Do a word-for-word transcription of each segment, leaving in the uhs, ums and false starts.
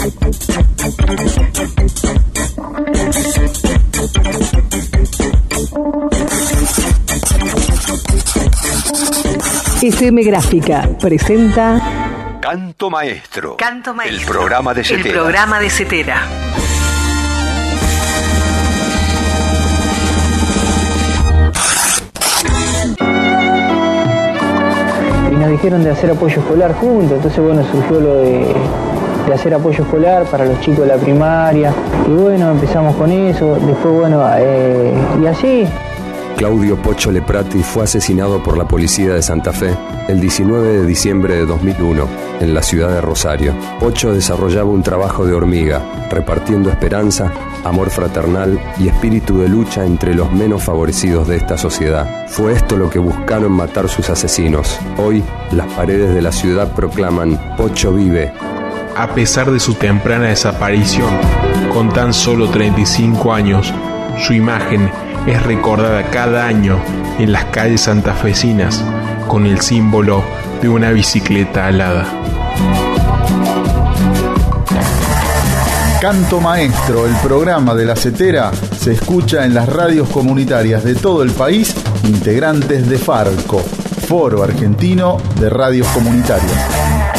F M Gráfica presenta Canto Maestro. Canto Maestro. El programa de Cetera. El programa de Cetera. Y nos dijeron de hacer apoyo escolar juntos, entonces bueno, surgió lo de, de hacer apoyo escolar para los chicos de la primaria. Y bueno, empezamos con eso, después bueno, eh, y así. Claudio Pocho Leprati fue asesinado por la policía de Santa Fe el diecinueve de diciembre de dos mil uno, en la ciudad de Rosario. Pocho desarrollaba un trabajo de hormiga, repartiendo esperanza, amor fraternal y espíritu de lucha entre los menos favorecidos de esta sociedad. Fue esto lo que buscaron matar sus asesinos. Hoy, las paredes de la ciudad proclaman: Pocho vive. A pesar de su temprana desaparición, con tan solo treinta y cinco años, su imagen es recordada cada año en las calles santafesinas con el símbolo de una bicicleta alada. Canto Maestro, el programa de la Cetera, se escucha en las radios comunitarias de todo el país, integrantes de Farco, Foro Argentino de Radios Comunitarias.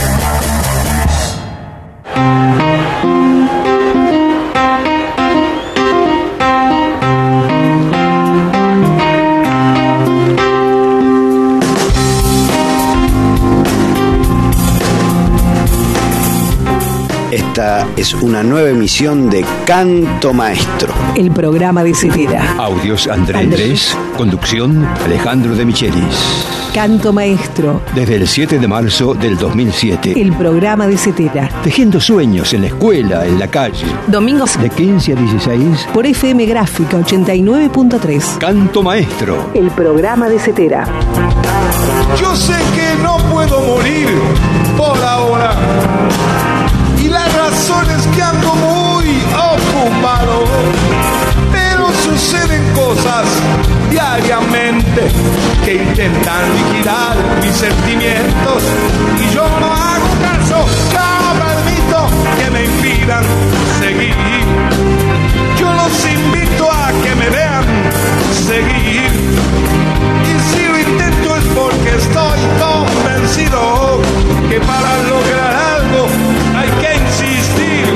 Esta es una nueva emisión de Canto Maestro. El programa de Cetera. Audios André Andrés. Conducción Alejandro de Michelis. Canto Maestro. Desde el siete de marzo del dos mil siete. El programa de Cetera. Tejiendo sueños en la escuela, en la calle. Domingos de quince a dieciséis. Por F M Gráfica ochenta y nueve punto tres. Canto Maestro. El programa de Cetera. Yo sé que no puedo morir por ahora. Y la razón es que ando muy ocupado, pero suceden cosas diariamente que intentan liquidar mis sentimientos y yo no hago caso, no permito que me impidan seguir. Yo los invito a que me vean seguir y si lo intento es porque estoy convencido que para lograr algo hay que insistir.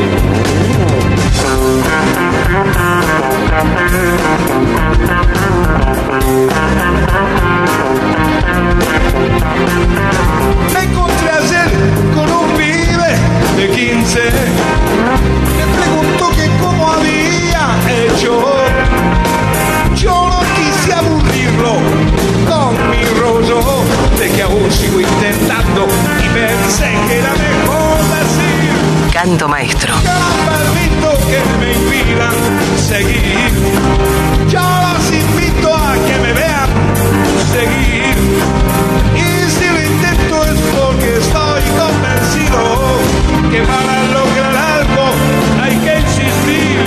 Me encontré ayer con un pibe de quince. Me preguntó que cómo había hecho. Yo no quise aburrirlo con mi rollo de que aún sigo intentando y pensé que era mejor decir Canto Maestro. Yo no permito que me impidan seguir. Yo los invito a que me vean seguir. Y si lo intento es porque estoy convencido que para lograr algo hay que insistir.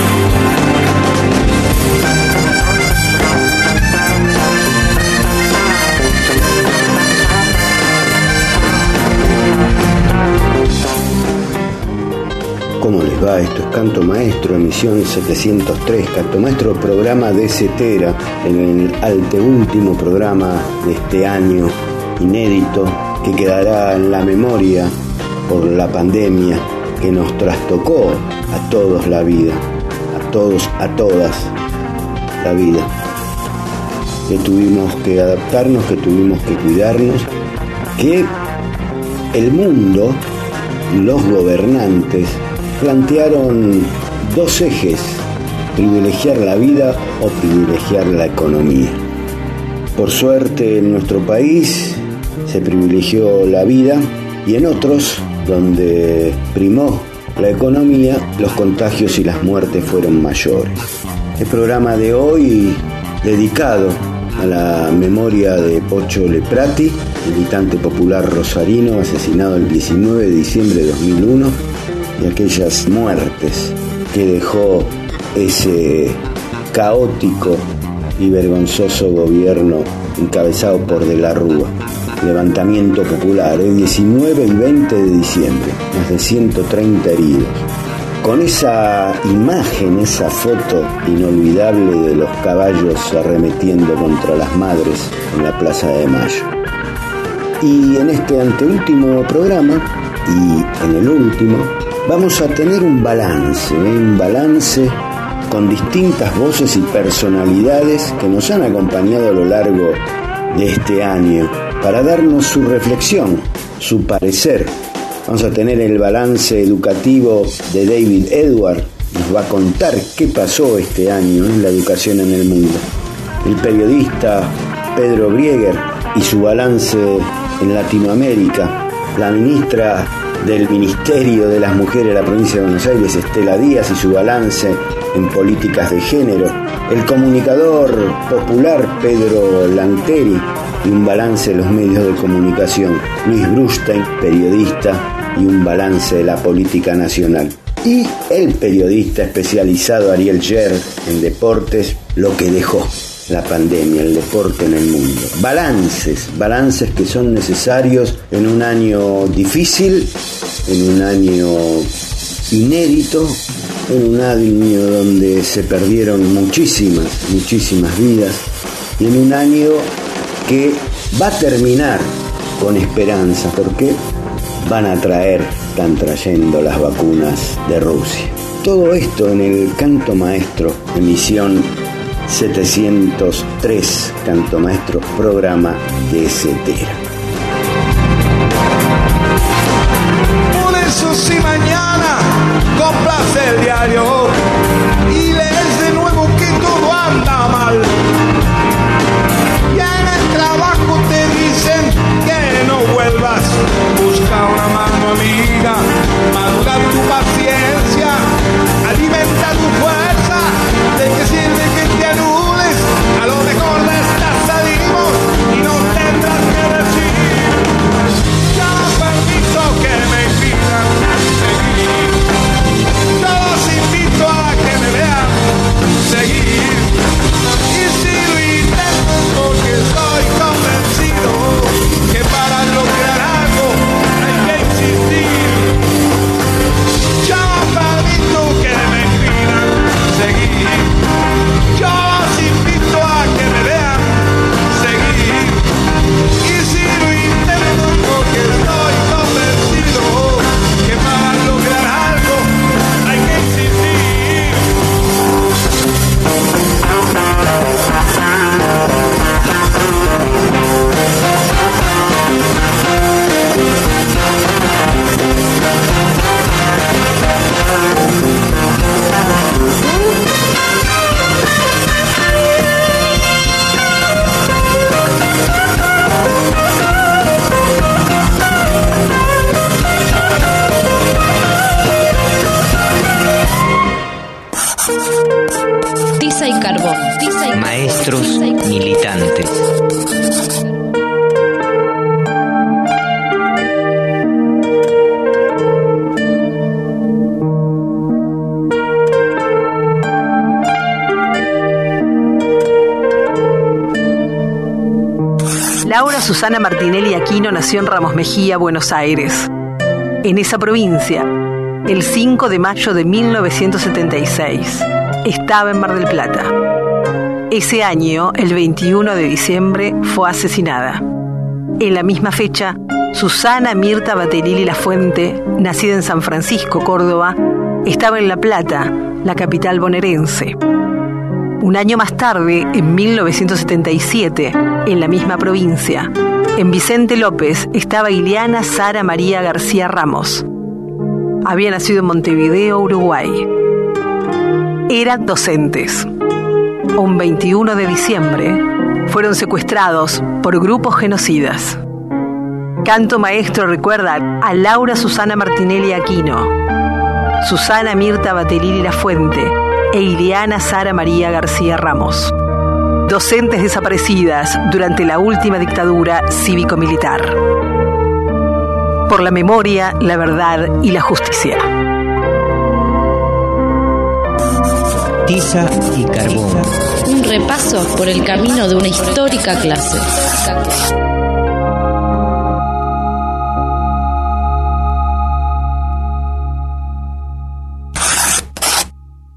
¿Cómo les va? Esto es Canto Maestro, emisión setecientos tres. Canto Maestro, programa de Cetera, en el anteúltimo programa de este año inédito que quedará en la memoria por la pandemia que nos trastocó a todos la vida, a todos, a todas la vida. Que tuvimos que adaptarnos, que tuvimos que cuidarnos, que el mundo, los gobernantes, plantearon dos ejes: privilegiar la vida o privilegiar la economía. Por suerte en nuestro país se privilegió la vida y en otros, donde primó la economía, los contagios y las muertes fueron mayores. El programa de hoy dedicado a la memoria de Pocho Leprati, militante popular rosarino asesinado el diecinueve de diciembre de dos mil uno, y aquellas muertes que dejó ese caótico y vergonzoso gobierno encabezado por De la Rúa. Levantamiento popular, el diecinueve y veinte de diciembre, más de ciento treinta heridos. con esa imagen, esa foto inolvidable de los caballos arremetiendo contra las madres en la Plaza de Mayo. Y en este anteúltimo programa, y en el último, vamos a tener un balance, ¿eh? un balance con distintas voces y personalidades que nos han acompañado a lo largo de este año para darnos su reflexión, su parecer. Vamos a tener el balance educativo de David Edward, nos va a contar qué pasó este año en la educación en el mundo. El periodista Pedro Brieger y su balance en Latinoamérica. La ministra del Ministerio de las Mujeres de la provincia de Buenos Aires, Estela Díaz, y su balance en políticas de género. El comunicador popular Pedro Lanteri y un balance de los medios de comunicación. Luis Brustein, periodista, y un balance de la política nacional. Y el periodista especializado Ariel Sher en deportes, lo que dejó la pandemia, el deporte en el mundo. Balances, balances que son necesarios en un año difícil, en un año inédito, en un año donde se perdieron muchísimas, muchísimas vidas, y en un año que va a terminar con esperanza, porque van a traer, están trayendo las vacunas de Rusia. Todo esto en el Canto Maestro, emisión setecientos tres, Canto Maestro, programa de Cetera. Por eso si mañana compras el diario y lees de nuevo que todo anda mal, ya en el trabajo te dicen que no vuelvas, busca una mano amiga, madura tu paciencia, alimenta tu fuerza, de que sirve que te anules, a lo mejor de esta salimos y no tendrás que decir, ya no permito que me impidan seguir, yo los invito a que me vean seguir, y si lo intento porque estoy convencido que para lograr algo hay que insistir, yo no permito que me impidan seguir, yo los invito a que me vean seguir, y si lo intento porque estoy convencido que para lograr algo hay que insistir. Tiza y carbón. Tiza y Maestros tiza y carbón. militantes. Laura Susana Martinelli Aquino nació en Ramos Mejía, Buenos Aires. En esa provincia, el cinco de mayo de mil novecientos setenta y seis, estaba en Mar del Plata. Ese año, el veintiuno de diciembre, fue asesinada. En la misma fecha, Susana Mirta Baterilli Lafuente, nacida en San Francisco, Córdoba, estaba en La Plata, la capital bonaerense. Un año más tarde, en mil novecientos setenta y siete, en la misma provincia, en Vicente López, estaba Ileana Sara María García Ramos. Había nacido en Montevideo, Uruguay. Eran docentes. Un veintiuno de diciembre, fueron secuestrados por grupos genocidas. Canto Maestro recuerda a Laura Susana Martinelli Aquino, Susana Mirta Baterilli Lafuente e Ileana Sara María García Ramos, docentes desaparecidas durante la última dictadura cívico-militar. Por la memoria, la verdad y la justicia. Tiza y carbón. Un repaso por el camino de una histórica clase.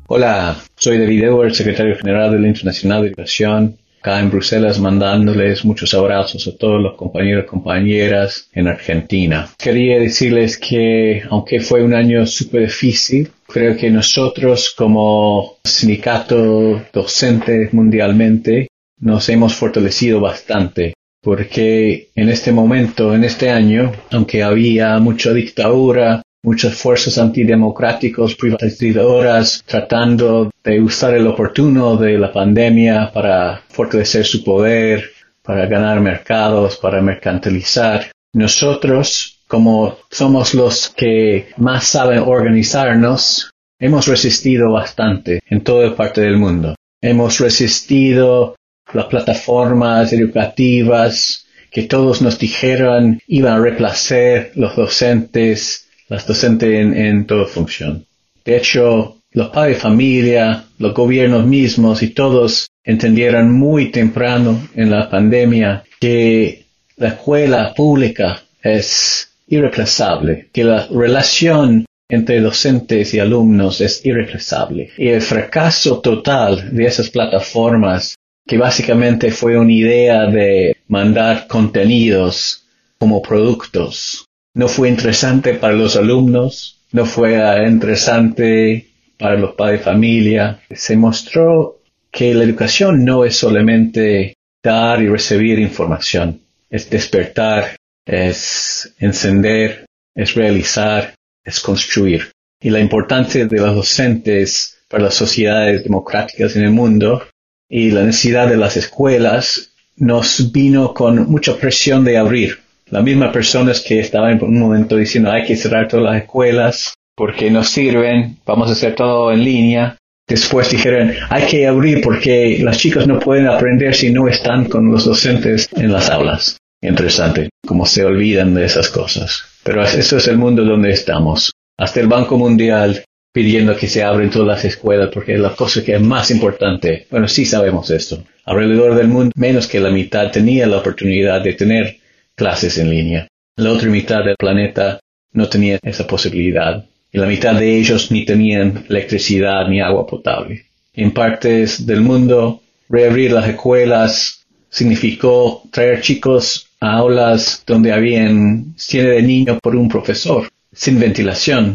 Hola, soy David Edwards, secretario general de la Internacional de Educación, acá en Bruselas, mandándoles muchos abrazos a todos los compañeros y compañeras en Argentina. Quería decirles que, aunque fue un año súper difícil, creo que nosotros como sindicato docentes mundialmente nos hemos fortalecido bastante, porque en este momento, en este año, aunque había mucha dictadura, muchas fuerzas antidemocráticas, privatizadoras, tratando de usar el oportuno de la pandemia para fortalecer su poder, para ganar mercados, para mercantilizar. Nosotros, como somos los que más saben organizarnos, hemos resistido bastante en toda parte del mundo. Hemos resistido las plataformas educativas que todos nos dijeron iban a reemplazar los docentes, las docentes en, en toda función. De hecho, los padres de familia, los gobiernos mismos y todos entendieron muy temprano en la pandemia que la escuela pública es irreemplazable, que la relación entre docentes y alumnos es irreemplazable. Y el fracaso total de esas plataformas, que básicamente fue una idea de mandar contenidos como productos, no fue interesante para los alumnos, no fue interesante para los padres de familia. Se mostró que la educación no es solamente dar y recibir información, es despertar, es encender, es realizar, es construir. Y la importancia de los docentes para las sociedades democráticas en el mundo y la necesidad de las escuelas nos vino con mucha presión de abrir. Las mismas personas que estaban en un momento diciendo hay que cerrar todas las escuelas porque no sirven, vamos a hacer todo en línea. Después dijeron hay que abrir porque los chicos no pueden aprender si no están con los docentes en las aulas. Interesante, cómo se olvidan de esas cosas. Pero eso es el mundo donde estamos. Hasta el Banco Mundial pidiendo que se abran todas las escuelas porque es la cosa que es más importante. Bueno, sí sabemos esto. Alrededor del mundo, menos que la mitad tenía la oportunidad de tener clases en línea. La otra mitad del planeta no tenía esa posibilidad. Y la mitad de ellos ni tenían electricidad ni agua potable. En partes del mundo, reabrir las escuelas significó traer chicos a aulas donde habían cientos de niños por un profesor, sin ventilación,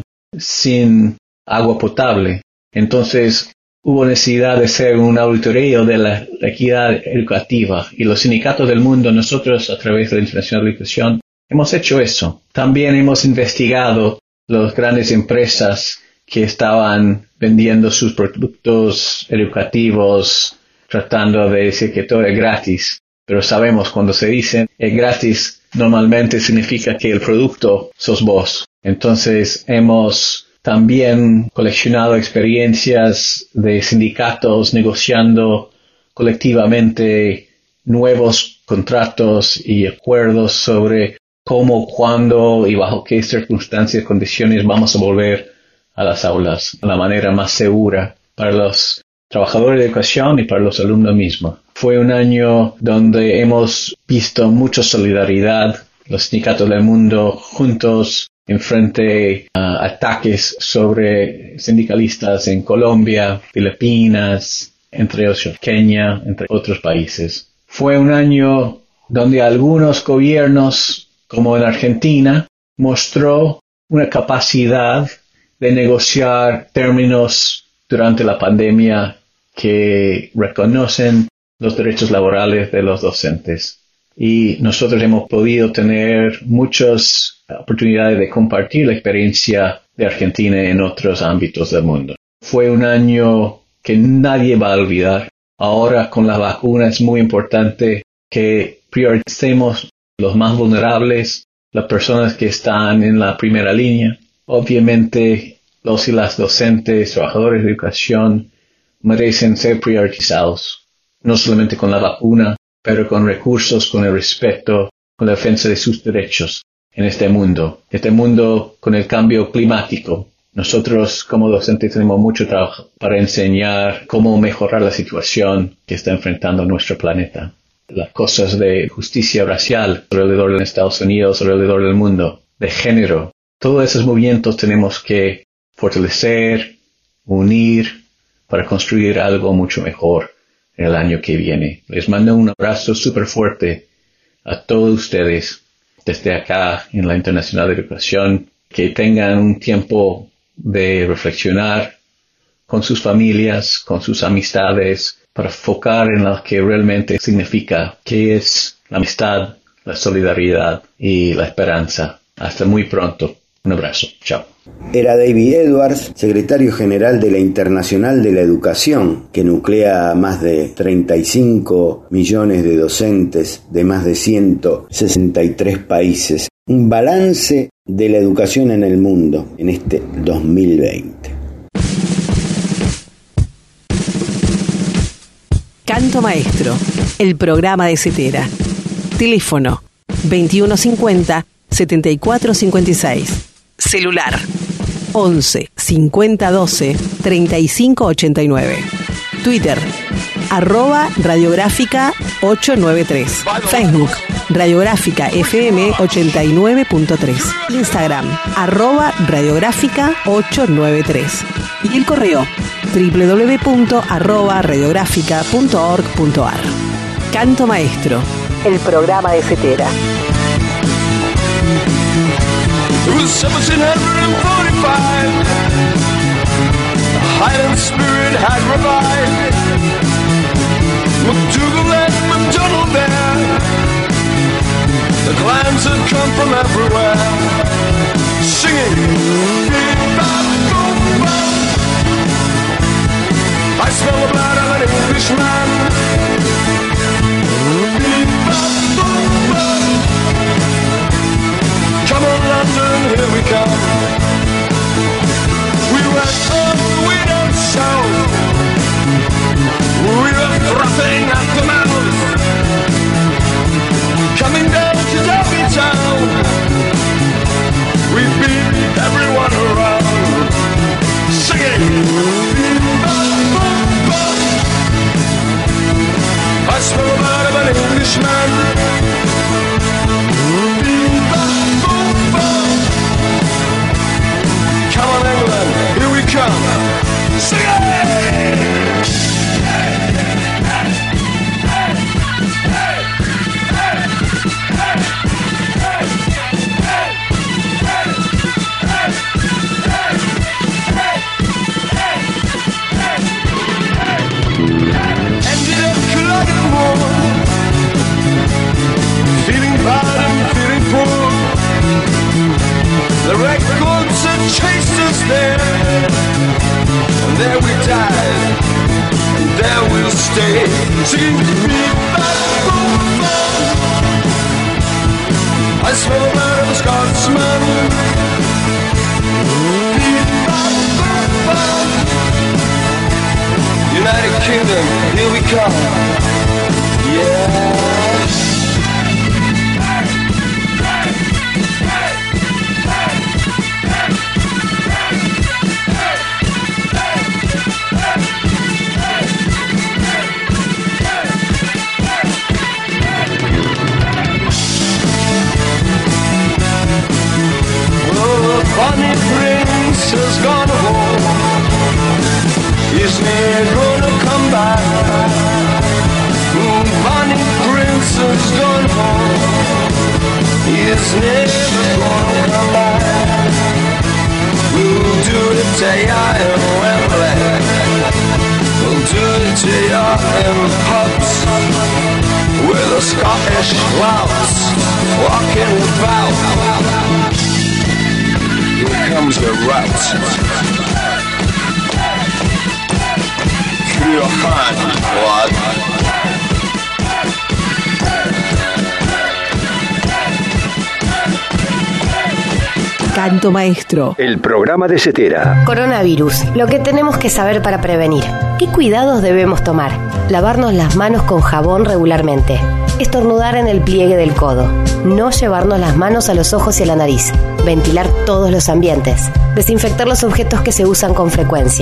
sin agua potable. Entonces, hubo necesidad de hacer un auditorio de la equidad educativa y los sindicatos del mundo, nosotros a través de la Internacional de Educación, hemos hecho eso. También hemos investigado las grandes empresas que estaban vendiendo sus productos educativos, tratando de decir que todo es gratis. Pero sabemos cuando se dice es gratis, normalmente significa que el producto sos vos. Entonces hemos también coleccionado experiencias de sindicatos negociando colectivamente nuevos contratos y acuerdos sobre cómo, cuándo y bajo qué circunstancias y condiciones vamos a volver a las aulas de la manera más segura para los trabajadores de educación y para los alumnos mismos. Fue un año donde hemos visto mucha solidaridad, los sindicatos del mundo juntos, enfrente a uh, ataques sobre sindicalistas en Colombia, Filipinas, entre otros Kenia, entre otros países. Fue un año donde algunos gobiernos, como en Argentina, mostró una capacidad de negociar términos durante la pandemia que reconocen los derechos laborales de los docentes. Y nosotros hemos podido tener muchas oportunidades de compartir la experiencia de Argentina en otros ámbitos del mundo. Fue un año que nadie va a olvidar. Ahora con la vacuna es muy importante que prioricemos los más vulnerables, las personas que están en la primera línea. Obviamente los y las docentes, trabajadores de educación merecen ser priorizados, no solamente con la vacuna, pero con recursos, con el respeto, con la defensa de sus derechos en este mundo. Este mundo con el cambio climático. Nosotros como docentes tenemos mucho trabajo para enseñar cómo mejorar la situación que está enfrentando nuestro planeta. Las cosas de justicia racial alrededor de Estados Unidos, alrededor del mundo, de género. Todos esos movimientos tenemos que fortalecer, unir, para construir algo mucho mejor en el año que viene. Les mando un abrazo súper fuerte a todos ustedes desde acá en la Internacional de Educación. Que tengan un tiempo de reflexionar con sus familias, con sus amistades, para enfocar en lo que realmente significa, qué es la amistad, la solidaridad y la esperanza. Hasta muy pronto. Un abrazo. Chao. Era David Edwards, secretario general de la Internacional de la Educación, que nuclea a más de treinta y cinco millones de docentes de más de ciento sesenta y tres países. Un balance de la educación en el mundo en este dos mil veinte. Canto Maestro, el programa de Cetera. Teléfono veintiuno cincuenta, setenta y cuatro cincuenta y seis. Celular once, cincuenta doce, treinta y cinco ochenta y nueve. Twitter arroba radiográfica ochocientos noventa y tres. Facebook Radiográfica F M ochenta y nueve punto tres. Instagram arroba radiográfica ochocientos noventa y tres. Y el correo doble u doble u doble u punto arroba radiográfica punto org punto a r. Canto Maestro, el programa de Cetera. It was seventeen forty-five. The Highland spirit had revived. MacDougall and MacDonald there. The clans had come from everywhere, singing Viva-Boom-Ba. I smell the blood of an Englishman. Viva-Boom-Ba. Come on, London, here we come. We went up, we don't show. We were frothing at the mouth, coming down to Derby Town. We beat everyone around, singing Viva-Boom-Ba. I smell the blood of an Englishman. Come on, England, here we come. Sing it! Ended up colliding more, feeling bad and feeling poor. The records had chased us there, and there we died, and there we'll stay, singing Viva-Boom-Ba. I smell the blood of a Scotsman. Viva-Boom-Ba. United Kingdom, here we come. Yeah. Bonnie Prince has gone home. He's never gonna come back. Bonnie Prince has gone home. He's never gonna come back. We'll do it to ya in Wembley. We'll do it to ya in pubs, with the Scottish louts walking about. Here comes the rout. Through your hand, lad. Canto Maestro, el programa de Cetera. Coronavirus, lo que tenemos que saber para prevenir. ¿Qué cuidados debemos tomar? Lavarnos las manos con jabón regularmente. Estornudar en el pliegue del codo. No llevarnos las manos a los ojos y a la nariz. Ventilar todos los ambientes. Desinfectar los objetos que se usan con frecuencia.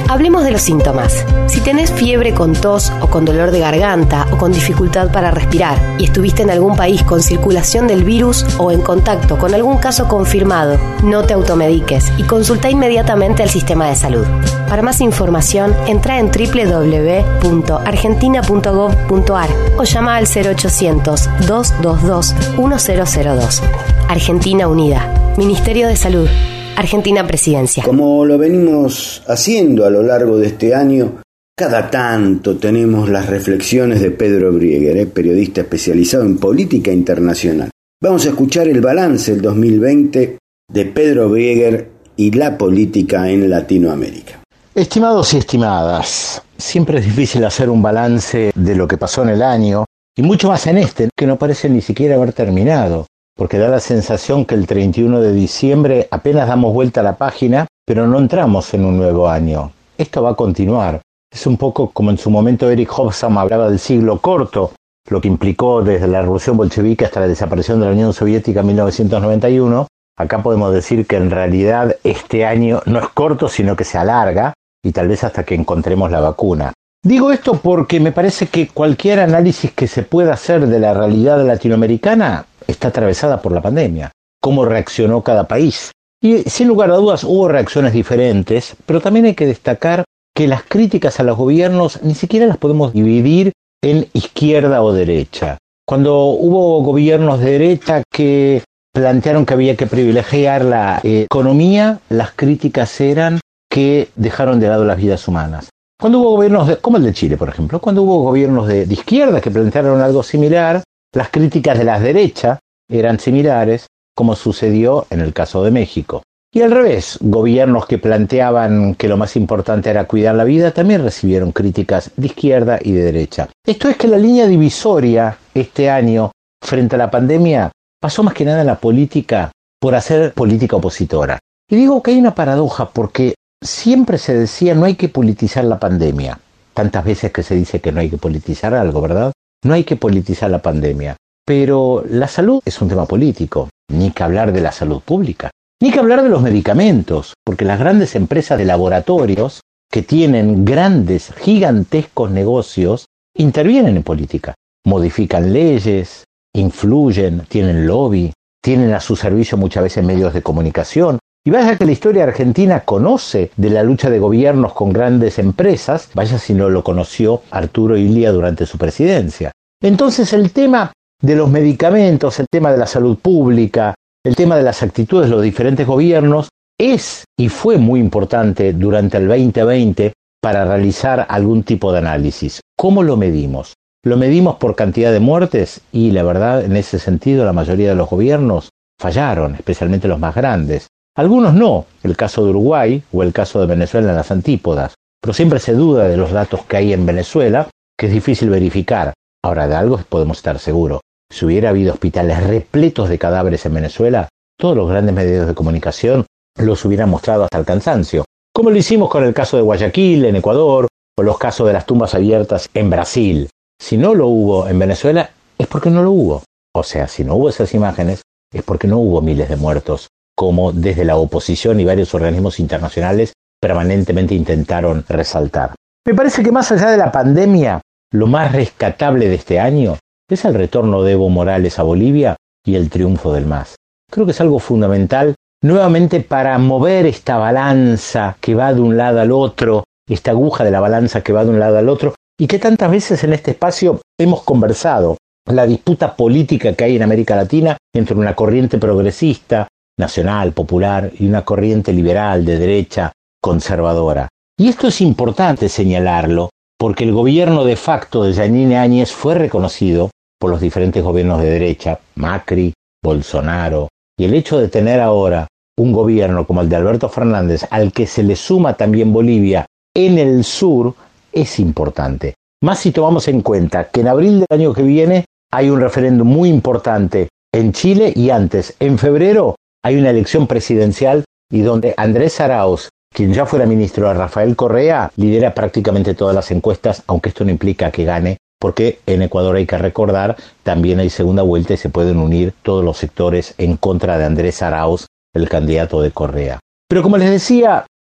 Hablemos de los síntomas. Si tenés fiebre con tos o con dolor de garganta o con dificultad para respirar y estuviste en algún país con circulación del virus o en contacto con algún caso confirmado, no te automediques y consulta inmediatamente al sistema de salud. Para más información, entra en doble u doble u doble u punto argentina punto gov punto ar o llama al cero ochocientos, dos dos dos, uno cero cero dos. Argentina Unida. Ministerio de Salud. Argentina Presidencia. Como lo venimos haciendo a lo largo de este año, cada tanto tenemos las reflexiones de Pedro Brieger, ¿eh? periodista especializado en política internacional. Vamos a escuchar el balance del dos mil veinte de Pedro Brieger y la política en Latinoamérica. Estimados y estimadas, siempre es difícil hacer un balance de lo que pasó en el año, y mucho más en este, que no parece ni siquiera haber terminado, porque da la sensación que el treinta y uno de diciembre apenas damos vuelta a la página, pero no entramos en un nuevo año. Esto va a continuar. Es un poco como en su momento Eric Hobsbawm hablaba del siglo corto, lo que implicó desde la revolución bolchevique hasta la desaparición de la Unión Soviética en mil novecientos noventa y uno. Acá podemos decir que en realidad este año no es corto, sino que se alarga, y tal vez hasta que encontremos la vacuna. Digo esto porque me parece que cualquier análisis que se pueda hacer de la realidad latinoamericana está atravesada por la pandemia. Cómo reaccionó cada país. Y sin lugar a dudas hubo reacciones diferentes, pero también hay que destacar que las críticas a los gobiernos ni siquiera las podemos dividir en izquierda o derecha. Cuando hubo gobiernos de derecha que plantearon que había que privilegiar la eh, economía, las críticas eran que dejaron de lado las vidas humanas. Cuando hubo gobiernos, de, como el de Chile, por ejemplo, cuando hubo gobiernos de, de izquierda que plantearon algo similar, las críticas de la derecha eran similares, como sucedió en el caso de México. Y al revés, gobiernos que planteaban que lo más importante era cuidar la vida también recibieron críticas de izquierda y de derecha. Esto es que la línea divisoria este año frente a la pandemia pasó más que nada en la política por hacer política opositora. Y digo que hay una paradoja porque siempre se decía no hay que politizar la pandemia. Tantas veces que se dice que no hay que politizar algo, ¿verdad? No hay que politizar la pandemia. Pero la salud es un tema político. Ni que hablar de la salud pública. Ni que hablar de los medicamentos. Porque las grandes empresas de laboratorios que tienen grandes, gigantescos negocios intervienen en política. Modifican leyes, influyen, tienen lobby, tienen a su servicio muchas veces medios de comunicación. Y vaya que la historia argentina conoce de la lucha de gobiernos con grandes empresas, vaya si no lo conoció Arturo Illia durante su presidencia. Entonces el tema de los medicamentos, el tema de la salud pública, el tema de las actitudes de los diferentes gobiernos es y fue muy importante durante el veinte veinte para realizar algún tipo de análisis. ¿Cómo lo medimos? Lo medimos por cantidad de muertes y la verdad en ese sentido la mayoría de los gobiernos fallaron, especialmente los más grandes. Algunos no, el caso de Uruguay o el caso de Venezuela en las antípodas, pero siempre se duda de los datos que hay en Venezuela, que es difícil verificar. Ahora, de algo podemos estar seguros. Si hubiera habido hospitales repletos de cadáveres en Venezuela, todos los grandes medios de comunicación los hubieran mostrado hasta el cansancio, como lo hicimos con el caso de Guayaquil, en Ecuador, o los casos de las tumbas abiertas en Brasil. Si no lo hubo en Venezuela, es porque no lo hubo. O sea, si no hubo esas imágenes, es porque no hubo miles de muertos, como desde la oposición y varios organismos internacionales permanentemente intentaron resaltar. Me parece que más allá de la pandemia, lo más rescatable de este año es el retorno de Evo Morales a Bolivia y el triunfo del M A S. Creo que es algo fundamental, nuevamente para mover esta balanza que va de un lado al otro, esta aguja de la balanza que va de un lado al otro, y que tantas veces en este espacio hemos conversado, la disputa política que hay en América Latina entre una corriente progresista, nacional, popular, y una corriente liberal, de derecha, conservadora. Y esto es importante señalarlo, porque el gobierno de facto de Yanine Áñez fue reconocido por los diferentes gobiernos de derecha, Macri, Bolsonaro, y el hecho de tener ahora un gobierno como el de Alberto Fernández, al que se le suma también Bolivia en el sur, es importante. Más si tomamos en cuenta que en abril del año que viene hay un referéndum muy importante en Chile y antes, en febrero, hay una elección presidencial y donde Andrés Arauz, quien ya fuera ministro de Rafael Correa, lidera prácticamente todas las encuestas, aunque esto no implica que gane, porque en Ecuador hay que recordar, también hay segunda vuelta y se pueden unir todos los sectores en contra de Andrés Arauz, el candidato de Correa. Pero como les decía,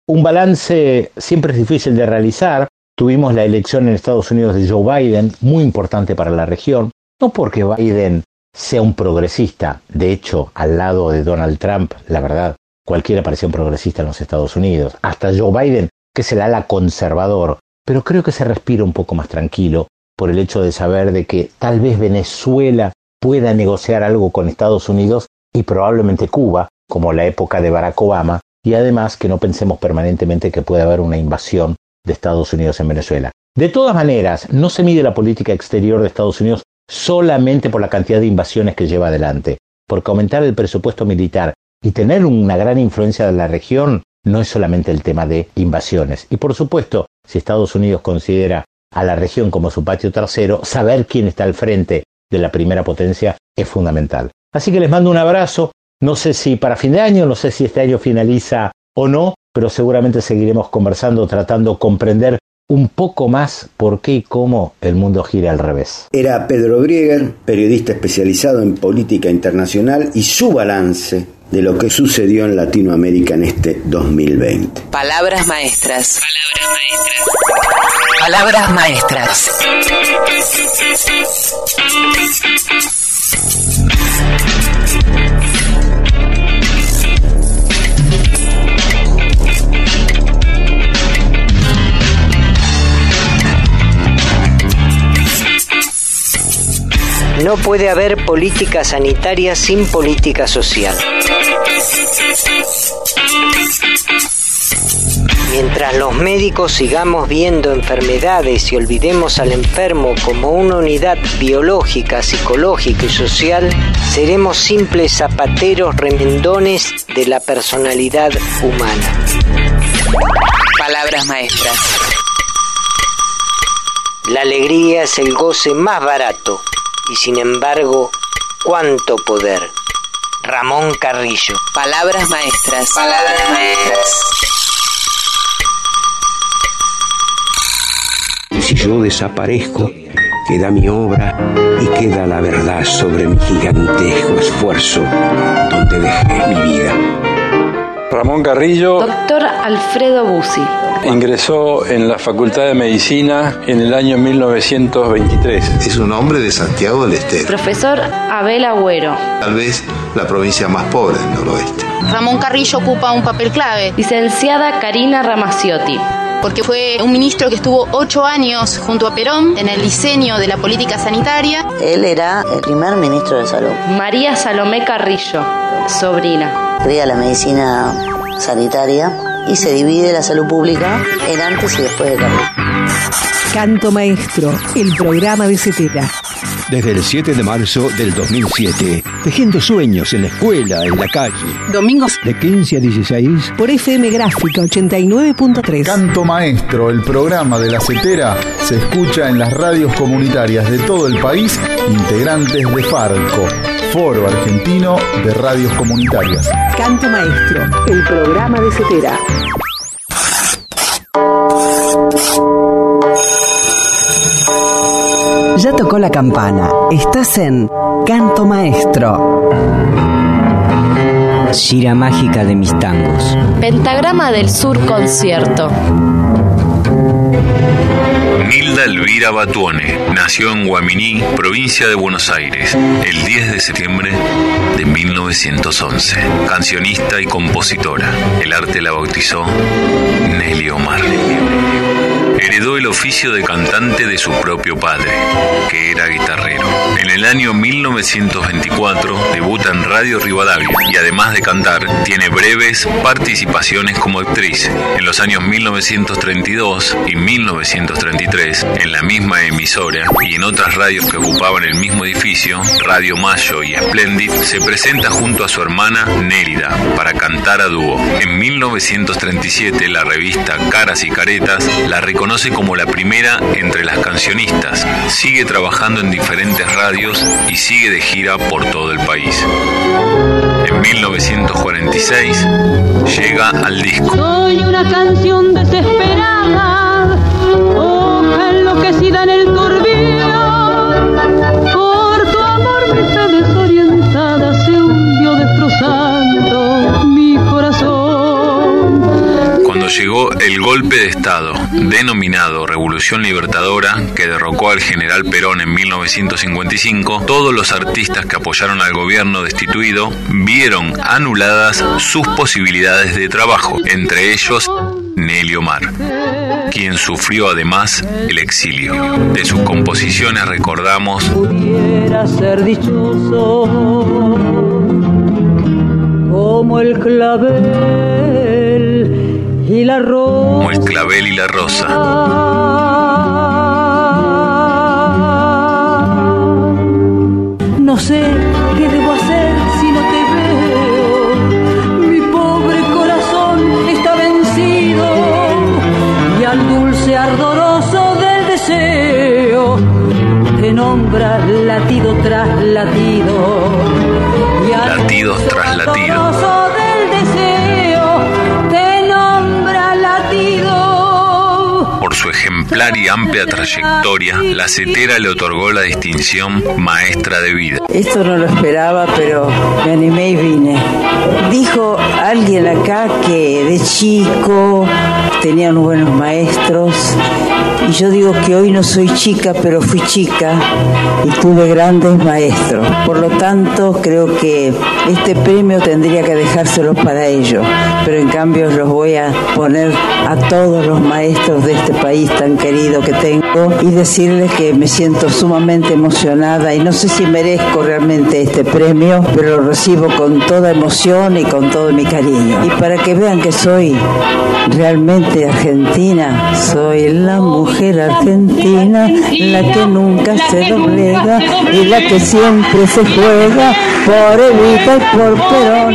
Un balance siempre es difícil de realizar. Tuvimos la elección en Estados Unidos de Joe Biden, muy importante para la región. No porque Biden sea un progresista, de hecho, al lado de Donald Trump, la verdad, cualquiera parecía un progresista en los Estados Unidos. Hasta Joe Biden, que es el ala conservador. Pero creo que se respira un poco más tranquilo por el hecho de saber de que tal vez Venezuela pueda negociar algo con Estados Unidos y probablemente Cuba, como la época de Barack Obama, y además que no pensemos permanentemente que puede haber una invasión de Estados Unidos en Venezuela. De todas maneras, no se mide la política exterior de Estados Unidos solamente por la cantidad de invasiones que lleva adelante, porque aumentar el presupuesto militar y tener una gran influencia en la región no es solamente el tema de invasiones. Y por supuesto, si Estados Unidos considera a la región como su patio trasero, saber quién está al frente de la primera potencia es fundamental. Así que les mando un abrazo. No sé si para fin de año, no sé si este año finaliza o no, pero seguramente seguiremos conversando, tratando de comprender un poco más por qué y cómo el mundo gira al revés. Era Pedro Brieger, periodista especializado en política internacional, y su balance de lo que sucedió en Latinoamérica en este dos mil veinte. Palabras maestras. Palabras maestras. Palabras maestras. No puede haber política sanitaria sin política social. Mientras los médicos sigamos viendo enfermedades y olvidemos al enfermo como una unidad biológica, psicológica y social, seremos simples zapateros remendones de la personalidad humana. Palabras maestras. La alegría es el goce más barato y sin embargo, cuánto poder. Ramón Carrillo. Palabras maestras. Palabras maestras. Si yo desaparezco, queda mi obra y queda la verdad sobre mi gigantesco esfuerzo donde dejé mi vida. Ramón Carrillo. Doctor Alfredo Bussi. Ingresó en la Facultad de Medicina en el año mil novecientos veintitrés. Es un hombre de Santiago del Estero. Profesor Abel Agüero. Tal vez la provincia más pobre del noroeste. Ramón Carrillo ocupa un papel clave. Licenciada Karina Ramaciotti. Porque fue un ministro que estuvo ocho años junto a Perón en el diseño de la política sanitaria. Él era el primer ministro de Salud. María Salomé Carrillo, sobrina. Crea la medicina sanitaria y se divide la salud pública en antes y después de Carrillo. Canto Maestro, el programa de Cetera. Desde el siete de marzo del dos mil siete, tejiendo sueños en la escuela, en la calle. Domingos de quince a dieciséis por F M Gráfica ochenta y nueve punto tres. Canto Maestro, el programa de la Cetera, se escucha en las radios comunitarias de todo el país, integrantes de Farco, Foro Argentino de Radios Comunitarias. Canto Maestro, el programa de Cetera. Ya tocó la campana. Estás en Canto Maestro. Gira mágica de mis tangos. Pentagrama del Sur concierto. Nilda Elvira Batuone nació en Guaminí, provincia de Buenos Aires, el diez de septiembre de mil novecientos once. Cancionista y compositora. El arte la bautizó Nelly Omar. Heredó el oficio de cantante de su propio padre, que era guitarrero. En el año mil novecientos veinticuatro debuta en Radio Rivadavia y además de cantar, tiene breves participaciones como actriz. En los años mil novecientos treinta y dos y mil novecientos treinta y tres, en la misma emisora y en otras radios que ocupaban el mismo edificio, Radio Mayo y Splendid, se presenta junto a su hermana Nérida para cantar a dúo. En mil novecientos treinta y siete, la revista Caras y Caretas la reconoce como la primera entre las cancionistas. Sigue trabajando en diferentes radios y sigue de gira por todo el país. En mil novecientos cuarenta y seis llega al disco. Soy una canción desesperada, hoja enloquecida en el tourbillon. Por tu amor mi fe desorientada se hundió destrozando mi corazón. Cuando llegó de Estado, denominado Revolución Libertadora, que derrocó al general Perón en mil novecientos cincuenta y cinco, todos los artistas que apoyaron al gobierno destituido vieron anuladas sus posibilidades de trabajo, entre ellos Nelly Omar, quien sufrió además el exilio. De sus composiciones recordamos Pudiera ser dichoso como el clavel y la rosa. Como el clavel y la rosa. No sé qué debo hacer si no te veo. Mi pobre corazón está vencido y al dulce ardoroso del deseo te nombra latido tras latido. Y al latidos tras latidos. ardoroso del deseo te nombra latido. Por su ejemplar y amplia trayectoria, la Cetera le otorgó la distinción Maestra de Vida. Esto no lo esperaba, pero me animé y vine. Dijo alguien acá que de chico tenía unos buenos maestros. Y yo digo que hoy no soy chica, pero fui chica y tuve grandes maestros. Por lo tanto, creo que este premio tendría que dejárselo para ellos. Pero en cambio los voy a poner a todos los maestros de este país tan querido que tengo y decirles que me siento sumamente emocionada y no sé si merezco realmente este premio, pero lo recibo con toda emoción y con todo mi cariño. Y para que vean que soy realmente argentina, soy la mujer argentina, la que nunca se doblega y la que siempre se juega por Evita y por Perón.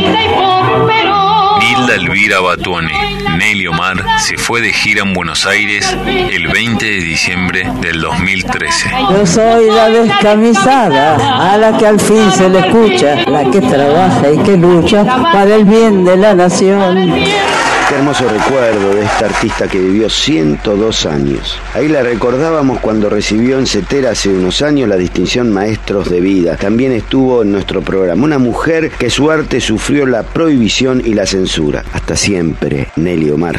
Hilda Elvira Batuone, Nelly Omar, se fue de gira en Buenos Aires el veinte de diciembre del dos mil trece. Yo soy la descamisada, a la que al fin se le escucha, la que trabaja y que lucha para el bien de la nación. Qué hermoso recuerdo de esta artista que vivió ciento dos años. Ahí la recordábamos cuando recibió en Cetera hace unos años la distinción Maestros de Vida. También estuvo en nuestro programa. Una mujer que su arte sufrió la prohibición y la censura. Hasta siempre, Nelly Omar.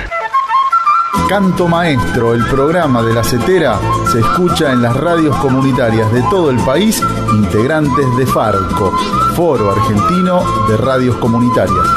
Canto Maestro, el programa de la Cetera, se escucha en las radios comunitarias de todo el país, integrantes de Farco, Foro Argentino de Radios Comunitarias.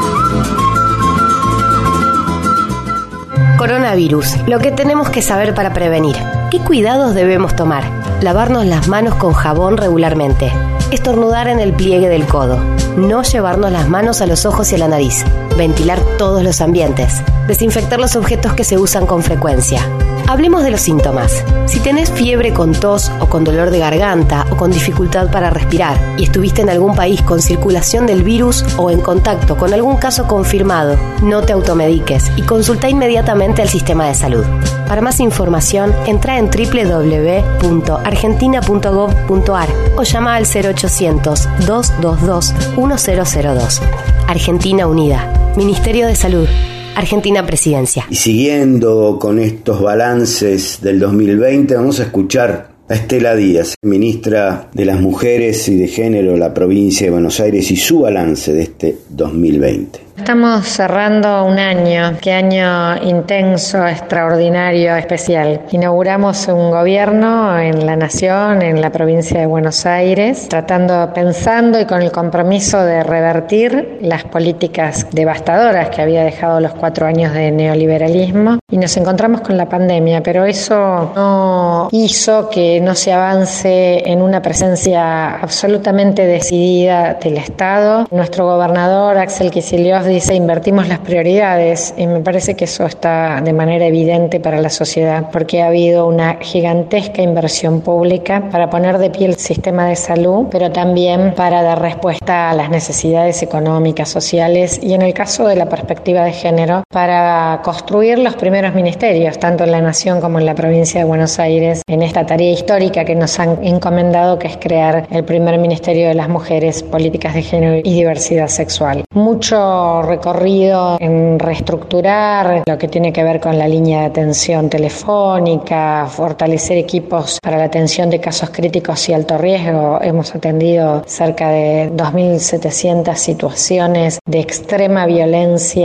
Coronavirus, lo que tenemos que saber para prevenir. ¿Qué cuidados debemos tomar? Lavarnos las manos con jabón regularmente. Estornudar en el pliegue del codo. No llevarnos las manos a los ojos y a la nariz. Ventilar todos los ambientes. Desinfectar los objetos que se usan con frecuencia. Hablemos de los síntomas. Si tenés fiebre con tos o con dolor de garganta o con dificultad para respirar y estuviste en algún país con circulación del virus o en contacto con algún caso confirmado, no te automediques y consulta inmediatamente al sistema de salud. Para más información, entra en doble u doble u doble u punto argentina punto gov punto ar o llama al cero ochocientos, dos dos dos, uno cero cero dos. Argentina Unida. Ministerio de Salud. Argentina Presidencia. Y siguiendo con estos balances del dos mil veinte, vamos a escuchar a Estela Díaz, ministra de las Mujeres y de Género de la provincia de Buenos Aires, y su balance de este dos mil veinte. Estamos cerrando un año, qué año intenso, extraordinario, especial. Inauguramos un gobierno en la nación, en la provincia de Buenos Aires, tratando, pensando y con el compromiso de revertir las políticas devastadoras que había dejado los cuatro años de neoliberalismo. Y nos encontramos con la pandemia, pero eso no hizo que no se avance en una presencia absolutamente decidida del Estado. Nuestro gobernador, Axel Kicillof, dice invertimos las prioridades y me parece que eso está de manera evidente para la sociedad porque ha habido una gigantesca inversión pública para poner de pie el sistema de salud, pero también para dar respuesta a las necesidades económicas, sociales y en el caso de la perspectiva de género para construir los primeros ministerios, tanto en la nación como en la provincia de Buenos Aires, en esta tarea histórica que nos han encomendado, que es crear el primer Ministerio de las Mujeres, Políticas de Género y Diversidad Sexual. Mucho recorrido en reestructurar lo que tiene que ver con la línea de atención telefónica, fortalecer equipos para la atención de casos críticos y alto riesgo. Hemos atendido cerca de dos mil setecientas situaciones de extrema violencia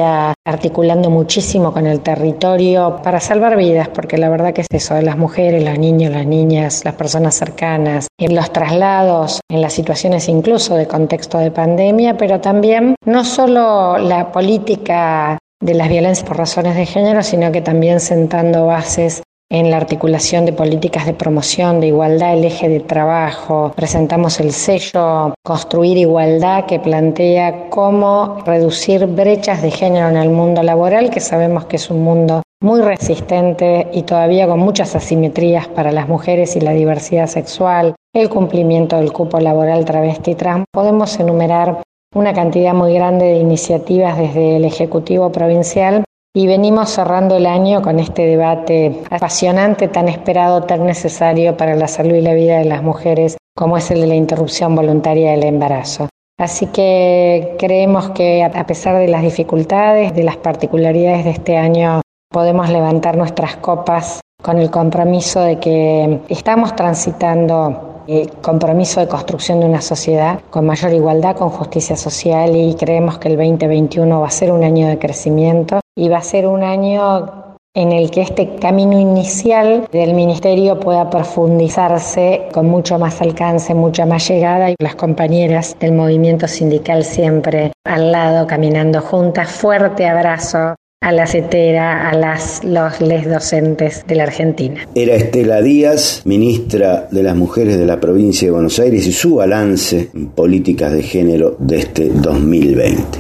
articulando muchísimo con el territorio para salvar vidas, porque la verdad que es eso, de las mujeres, los niños, las niñas, las personas cercanas, en los traslados, en las situaciones incluso de contexto de pandemia, pero también no solo la política de las violencias por razones de género, sino que también sentando bases en la articulación de políticas de promoción de igualdad, el eje de trabajo. Presentamos el sello Construir Igualdad, que plantea cómo reducir brechas de género en el mundo laboral, que sabemos que es un mundo muy resistente y todavía con muchas asimetrías para las mujeres y la diversidad sexual, el cumplimiento del cupo laboral travesti trans. Podemos enumerar una cantidad muy grande de iniciativas desde el Ejecutivo Provincial. Y venimos cerrando el año con este debate apasionante, tan esperado, tan necesario para la salud y la vida de las mujeres, como es el de la interrupción voluntaria del embarazo. Así que creemos que a pesar de las dificultades, de las particularidades de este año, podemos levantar nuestras copas con el compromiso de que estamos transitando el compromiso de construcción de una sociedad con mayor igualdad, con justicia social, y creemos que el veinte veintiuno va a ser un año de crecimiento y va a ser un año en el que este camino inicial del Ministerio pueda profundizarse con mucho más alcance, mucha más llegada, y las compañeras del movimiento sindical siempre al lado, caminando juntas. Fuerte abrazo a la CETERA, a las, los les docentes de la Argentina. Era Estela Díaz, ministra de las Mujeres de la provincia de Buenos Aires, y su balance en políticas de género de este dos mil veinte.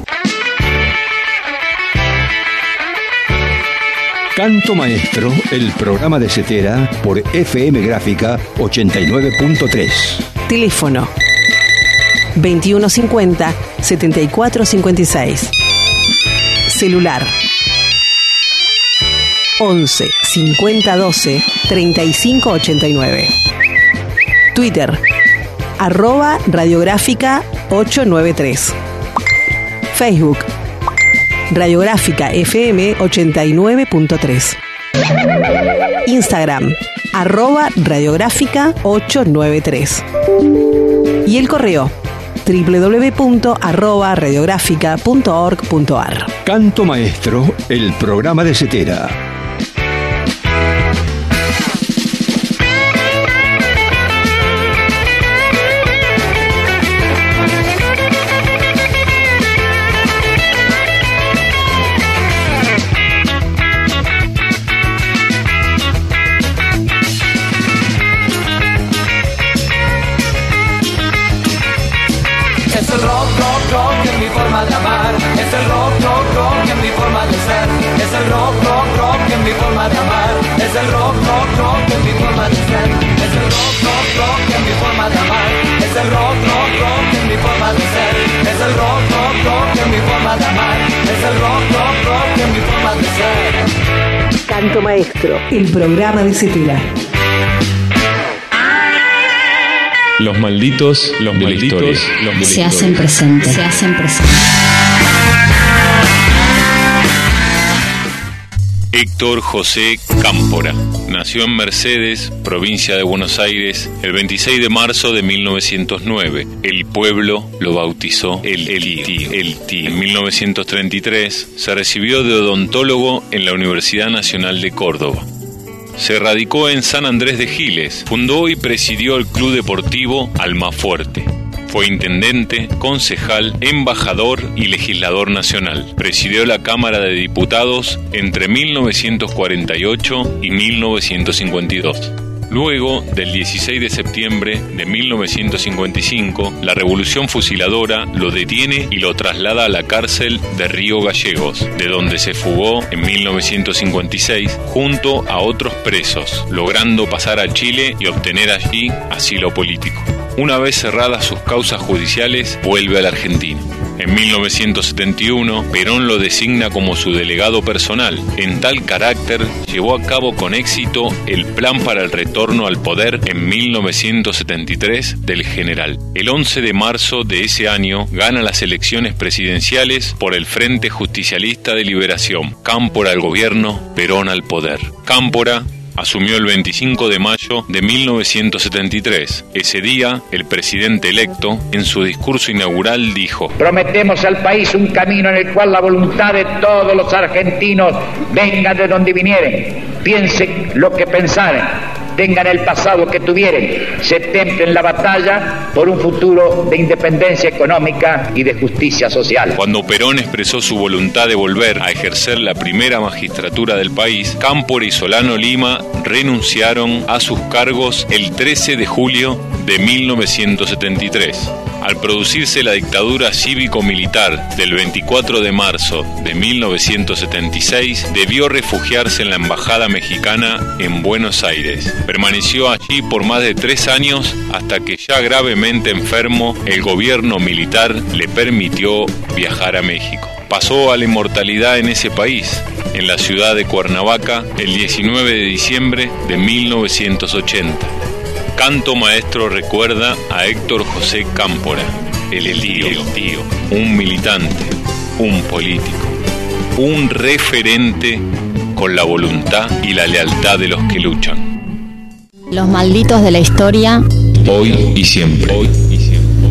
Canto Maestro, el programa de CETERA por F M Gráfica ochenta y nueve punto tres. Teléfono veintiuno cincuenta, setenta y cuatro cincuenta y seis. Celular once, cincuenta doce, treinta y cinco ochenta y nueve. Twitter, arroba radiográfica ochocientos noventa y tres. Facebook, Radiográfica F M ochenta y nueve punto tres. Instagram, arroba radiográfica ochocientos noventa y tres. Y el correo, doble u doble u doble u punto arroba radiográfica punto org punto a r. Canto Maestro, el programa de CETERA. Es el rock, rock, rock, en mi forma de ser. Es el rock, rock, rock, en mi forma de amar. Es el rock, rock, rock, en mi forma de ser. Es el rock, rock, rock, en mi forma de amar. Es el rock, rock, rock, en mi forma de ser. Canto Maestro, el programa de CETERA. Los malditos, los de malditos, la historia. Los se hacen presentes. Se hacen presentes. Héctor José Cámpora nació en Mercedes, provincia de Buenos Aires, el veintiséis de marzo de mil novecientos nueve. El pueblo lo bautizó El Tío. El Tío. En mil novecientos treinta y tres se recibió de odontólogo en la Universidad Nacional de Córdoba. Se radicó en San Andrés de Giles, fundó y presidió el Club Deportivo Almafuerte. Fue intendente, concejal, embajador y legislador nacional. Presidió la Cámara de Diputados entre mil novecientos cuarenta y ocho y mil novecientos cincuenta y dos. Luego del dieciséis de septiembre de mil novecientos cincuenta y cinco, la Revolución Fusiladora lo detiene y lo traslada a la cárcel de Río Gallegos, de donde se fugó en mil novecientos cincuenta y seis junto a otros presos, logrando pasar a Chile y obtener allí asilo político. Una vez cerradas sus causas judiciales, vuelve a la Argentina. En mil novecientos setenta y uno, Perón lo designa como su delegado personal. En tal carácter, llevó a cabo con éxito el plan para el retorno al poder en mil novecientos setenta y tres del general. El once de marzo de ese año, gana las elecciones presidenciales por el Frente Justicialista de Liberación. Cámpora al gobierno, Perón al poder. Cámpora Asumió el veinticinco de mayo de mil novecientos setenta y tres. Ese día, el presidente electo, en su discurso inaugural, dijo: prometemos al país un camino en el cual la voluntad de todos los argentinos venga de donde vinieren, piensen lo que pensaren, tengan el pasado que tuvieren, se templen la batalla por un futuro de independencia económica y de justicia social. Cuando Perón expresó su voluntad de volver a ejercer la primera magistratura del país, Cámpora y Solano Lima renunciaron a sus cargos el trece de julio de mil novecientos setenta y tres. Al producirse la dictadura cívico-militar del veinticuatro de marzo de mil novecientos setenta y seis, debió refugiarse en la embajada mexicana en Buenos Aires. Permaneció allí por más de tres años hasta que, ya gravemente enfermo, el gobierno militar le permitió viajar a México. Pasó a la inmortalidad en ese país, en la ciudad de Cuernavaca, el diecinueve de diciembre de mil novecientos ochenta. Canto Maestro recuerda a Héctor José Cámpora, el tío, el tío, un militante, un político, un referente con la voluntad y la lealtad de los que luchan. Los malditos de la historia, hoy y siempre. Hoy y siempre.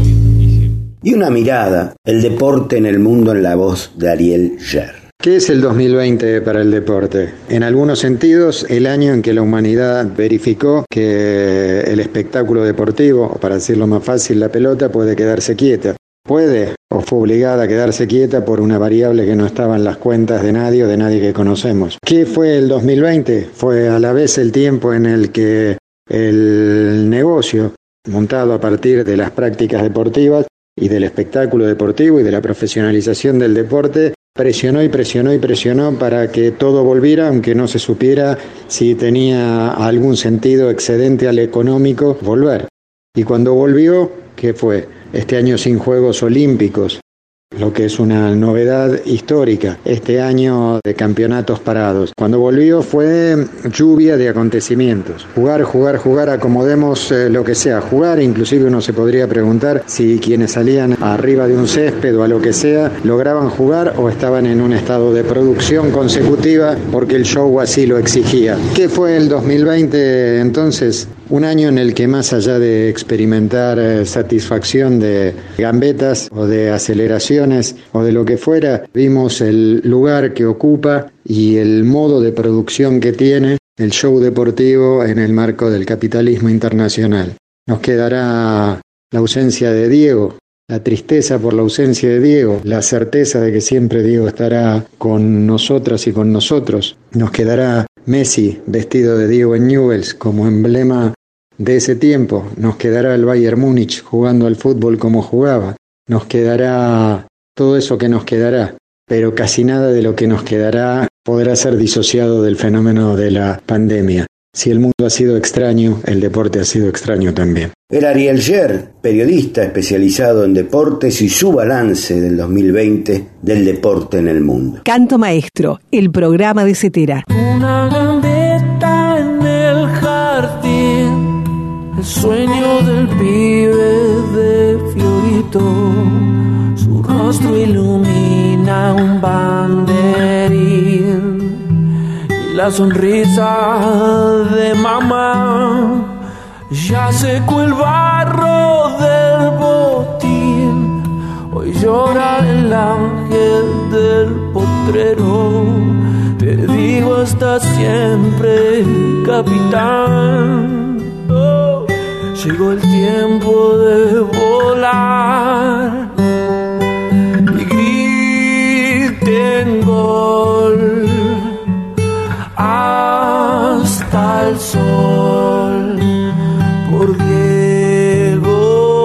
Y una mirada, el deporte en el mundo en la voz de Ariel Sher. ¿Qué es el dos mil veinte para el deporte? En algunos sentidos, el año en que la humanidad verificó que el espectáculo deportivo, o para decirlo más fácil, la pelota, puede quedarse quieta. Puede o fue obligada a quedarse quieta por una variable que no estaba en las cuentas de nadie o de nadie que conocemos. ¿Qué fue el dos mil veinte? Fue a la vez el tiempo en el que el negocio, montado a partir de las prácticas deportivas y del espectáculo deportivo y de la profesionalización del deporte, presionó y presionó y presionó para que todo volviera, aunque no se supiera si tenía algún sentido excedente al económico volver. Y cuando volvió, ¿qué fue? Este año sin Juegos Olímpicos, lo que es una novedad histórica, este año de campeonatos parados. Cuando volvió fue lluvia de acontecimientos. Jugar, jugar, jugar, acomodemos eh, lo que sea, jugar, inclusive uno se podría preguntar si quienes salían arriba de un césped o a lo que sea, lograban jugar o estaban en un estado de producción consecutiva porque el show así lo exigía. ¿Qué fue el dos mil veinte entonces? Un año en el que, más allá de experimentar eh, satisfacción de gambetas o de aceleraciones o de lo que fuera, vimos el lugar que ocupa y el modo de producción que tiene el show deportivo en el marco del capitalismo internacional. Nos quedará la ausencia de Diego, la tristeza por la ausencia de Diego, la certeza de que siempre Diego estará con nosotras y con nosotros. Nos quedará Messi vestido de Diego en Newell's como emblema de ese tiempo. Nos quedará el Bayern Múnich jugando al fútbol como jugaba. Nos quedará todo eso que nos quedará, pero casi nada de lo que nos quedará podrá ser disociado del fenómeno de la pandemia. Si el mundo ha sido extraño, el deporte ha sido extraño también. Era Ariel Sher, periodista especializado en deportes, y su balance del dos mil veinte del deporte en el mundo. Canto Maestro, el programa de Cetera. Una gambeta en el jardín, el sueño del pibe de Fiorito, su rostro ilumina un banderín. La sonrisa de mamá ya secó el barro del botín. Hoy llora el ángel del potrero. Te digo hasta siempre, capitán. Oh, llegó el tiempo de volar y griten gol hasta el sol por Diego.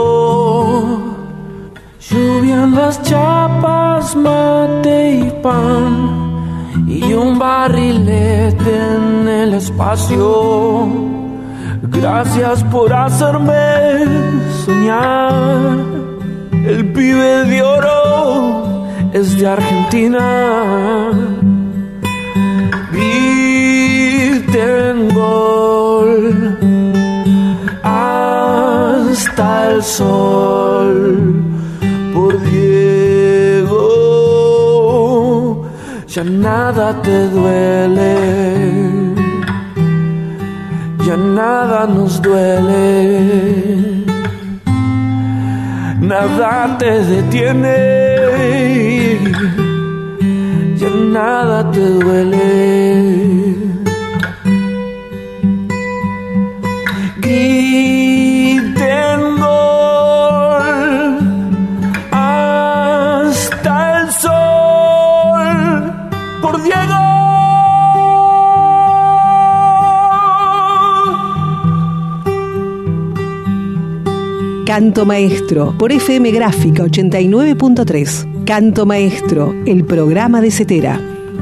Lluvia en las chapas, mate y pan, y un barrilete en el espacio. Gracias por hacerme soñar. El pibe de oro es de Argentina. Griten gol hasta el sol por Diego. Ya nada te duele, ya nada nos duele, nada te detiene, ya nada te duele. Griten gol hasta el sol por Diego. Canto Maestro, por F M Gráfica ochenta y nueve punto tres. Canto Maestro, el programa de Cetera.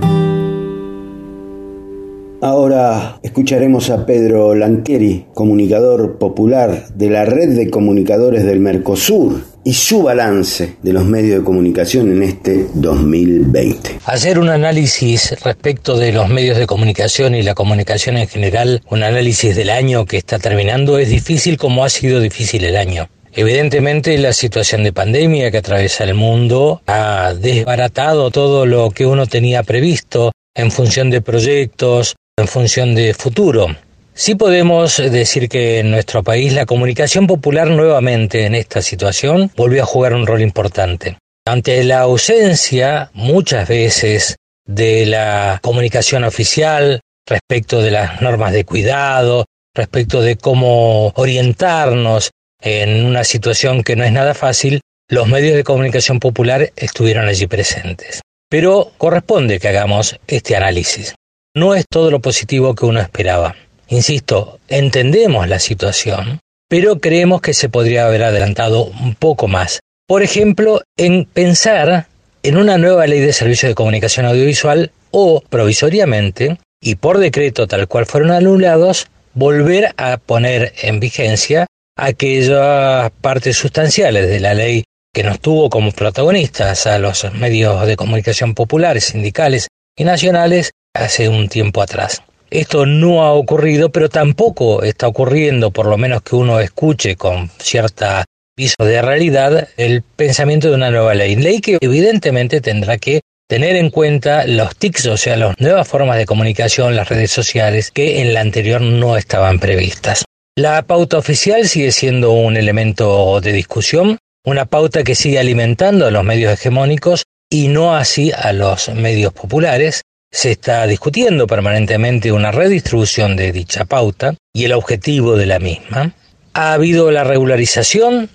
Ahora escucharemos a Pedro Lantieri, comunicador popular de la Red de Comunicadores del Mercosur, y su balance de los medios de comunicación en este dos mil veinte. Hacer un análisis respecto de los medios de comunicación y la comunicación en general, un análisis del año que está terminando, es difícil como ha sido difícil el año. Evidentemente la situación de pandemia que atraviesa el mundo ha desbaratado todo lo que uno tenía previsto en función de proyectos, en función de futuro. Sí podemos decir que en nuestro país la comunicación popular nuevamente en esta situación volvió a jugar un rol importante. Ante la ausencia muchas veces de la comunicación oficial respecto de las normas de cuidado, respecto de cómo orientarnos en una situación que no es nada fácil, los medios de comunicación popular estuvieron allí presentes. Pero corresponde que hagamos este análisis. No es todo lo positivo que uno esperaba. Insisto, entendemos la situación, pero creemos que se podría haber adelantado un poco más. Por ejemplo, en pensar en una nueva ley de servicios de comunicación audiovisual o, provisoriamente, y por decreto tal cual fueron anulados, volver a poner en vigencia aquellas partes sustanciales de la ley que nos tuvo como protagonistas a los medios de comunicación populares, sindicales y nacionales hace un tiempo atrás. Esto no ha ocurrido, pero tampoco está ocurriendo, por lo menos que uno escuche con cierta viso de realidad, el pensamiento de una nueva ley. Ley que evidentemente tendrá que tener en cuenta los tics, o sea, las nuevas formas de comunicación, las redes sociales, que en la anterior no estaban previstas. La pauta oficial sigue siendo un elemento de discusión, una pauta que sigue alimentando a los medios hegemónicos y no así a los medios populares. Se está discutiendo permanentemente una redistribución de dicha pauta y el objetivo de la misma. Ha habido la regularización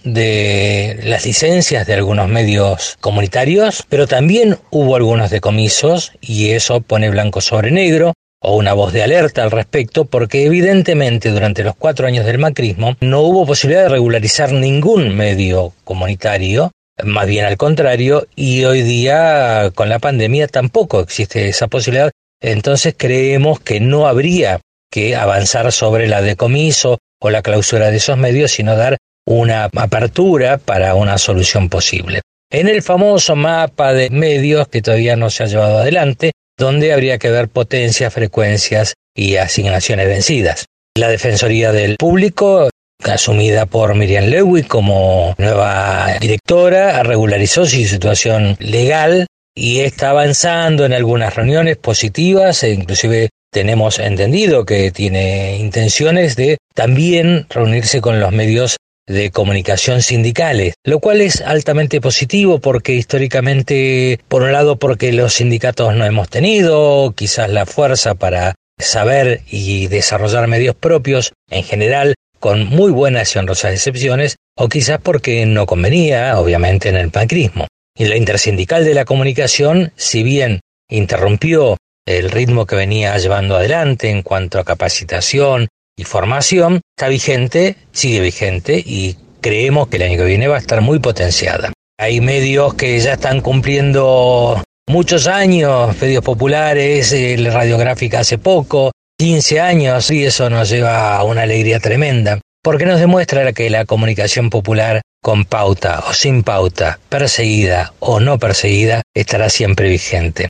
de las licencias de algunos medios comunitarios, pero también hubo algunos decomisos y eso pone blanco sobre negro o una voz de alerta al respecto, porque evidentemente durante los cuatro años del macrismo no hubo posibilidad de regularizar ningún medio comunitario, más bien al contrario, y hoy día con la pandemia tampoco existe esa posibilidad. Entonces creemos que no habría que avanzar sobre la decomiso o la clausura de esos medios, sino dar una apertura para una solución posible. En el famoso mapa de medios que todavía no se ha llevado adelante, donde habría que ver potencias, frecuencias y asignaciones vencidas. La Defensoría del Público, asumida por Miriam Lewy como nueva directora, regularizó su situación legal y está avanzando en algunas reuniones positivas e inclusive tenemos entendido que tiene intenciones de también reunirse con los medios de comunicación sindicales, lo cual es altamente positivo porque históricamente, por un lado porque los sindicatos no hemos tenido quizás la fuerza para saber y desarrollar medios propios en general, con muy buenas y honrosas excepciones, o quizás porque no convenía, obviamente, en el macrismo. Y la intersindical de la comunicación, si bien interrumpió el ritmo que venía llevando adelante en cuanto a capacitación y formación, está vigente, sigue vigente y creemos que el año que viene va a estar muy potenciada. Hay medios que ya están cumpliendo muchos años, medios populares, la radiográfica hace poco, quince años, y eso nos lleva a una alegría tremenda, porque nos demuestra que la comunicación popular con pauta o sin pauta, perseguida o no perseguida, estará siempre vigente.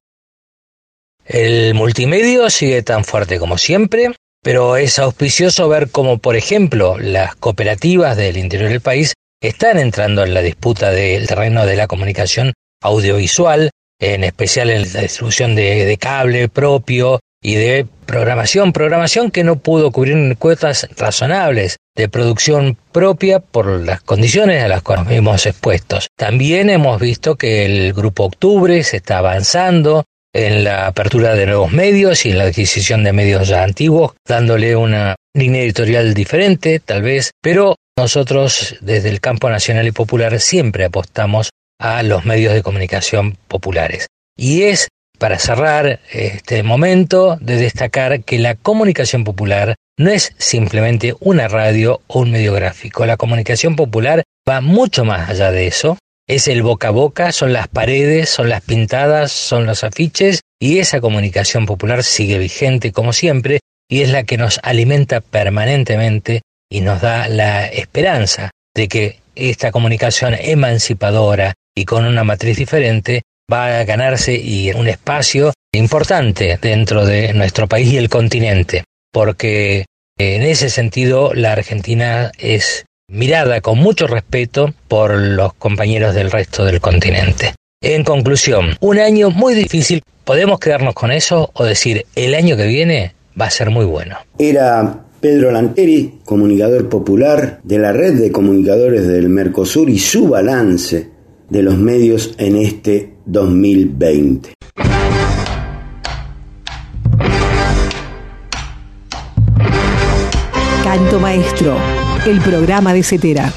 El multimedio sigue tan fuerte como siempre, pero es auspicioso ver cómo, por ejemplo, las cooperativas del interior del país están entrando en la disputa del terreno de la comunicación audiovisual, en especial en la distribución de, de cable propio y de programación, programación que no pudo cubrir cuotas razonables de producción propia por las condiciones a las que nos vimos expuestos. También hemos visto que el Grupo Octubre se está avanzando en la apertura de nuevos medios y en la adquisición de medios ya antiguos, dándole una línea editorial diferente, tal vez, pero nosotros desde el campo nacional y popular siempre apostamos a los medios de comunicación populares. Y es, para cerrar este momento, de destacar que la comunicación popular no es simplemente una radio o un medio gráfico. La comunicación popular va mucho más allá de eso. Es el boca a boca, son las paredes, son las pintadas, son los afiches, y esa comunicación popular sigue vigente como siempre y es la que nos alimenta permanentemente y nos da la esperanza de que esta comunicación emancipadora y con una matriz diferente va a ganarse y un espacio importante dentro de nuestro país y el continente, porque en ese sentido la Argentina es mirada con mucho respeto por los compañeros del resto del continente. En conclusión, un año muy difícil. ¿Podemos quedarnos con eso o decir el año que viene va a ser muy bueno? Era Pedro Lanteri, comunicador popular de la Red de Comunicadores del Mercosur, y su balance de los medios en este dos mil veinte. Canto Maestro, el programa de Cetera.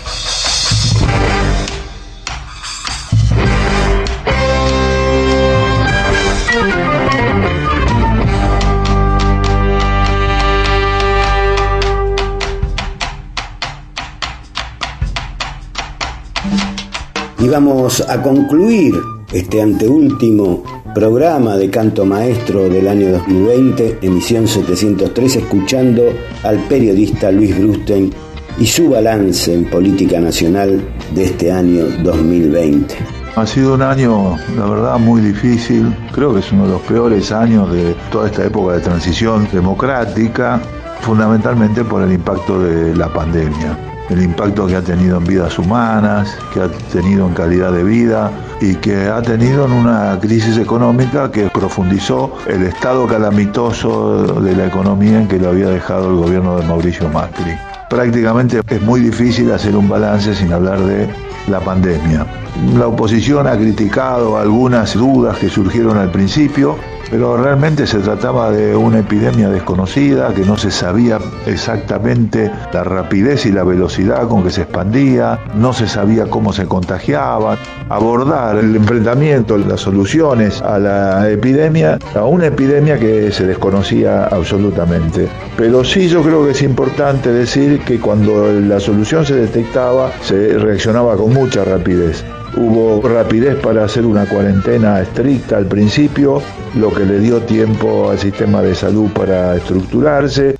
Y vamos a concluir este anteúltimo programa de Canto Maestro del año dos mil veinte, emisión setecientos tres, escuchando al periodista Luis Brustein y su balance en política nacional de este año dos mil veinte. Ha sido un año, la verdad, muy difícil. Creo que es uno de los peores años de toda esta época de transición democrática, fundamentalmente por el impacto de la pandemia. El impacto que ha tenido en vidas humanas, que ha tenido en calidad de vida y que ha tenido en una crisis económica que profundizó el estado calamitoso de la economía en que lo había dejado el gobierno de Mauricio Macri. Prácticamente es muy difícil hacer un balance sin hablar de la pandemia. La oposición ha criticado algunas dudas que surgieron al principio, pero realmente se trataba de una epidemia desconocida, que no se sabía exactamente la rapidez y la velocidad con que se expandía, no se sabía cómo se contagiaba. Abordar el enfrentamiento, las soluciones a la epidemia, a una epidemia que se desconocía absolutamente. Pero sí, yo creo que es importante decir que cuando la solución se detectaba, se reaccionaba con mucha rapidez. Hubo rapidez para hacer una cuarentena estricta al principio, lo que le dio tiempo al sistema de salud para estructurarse.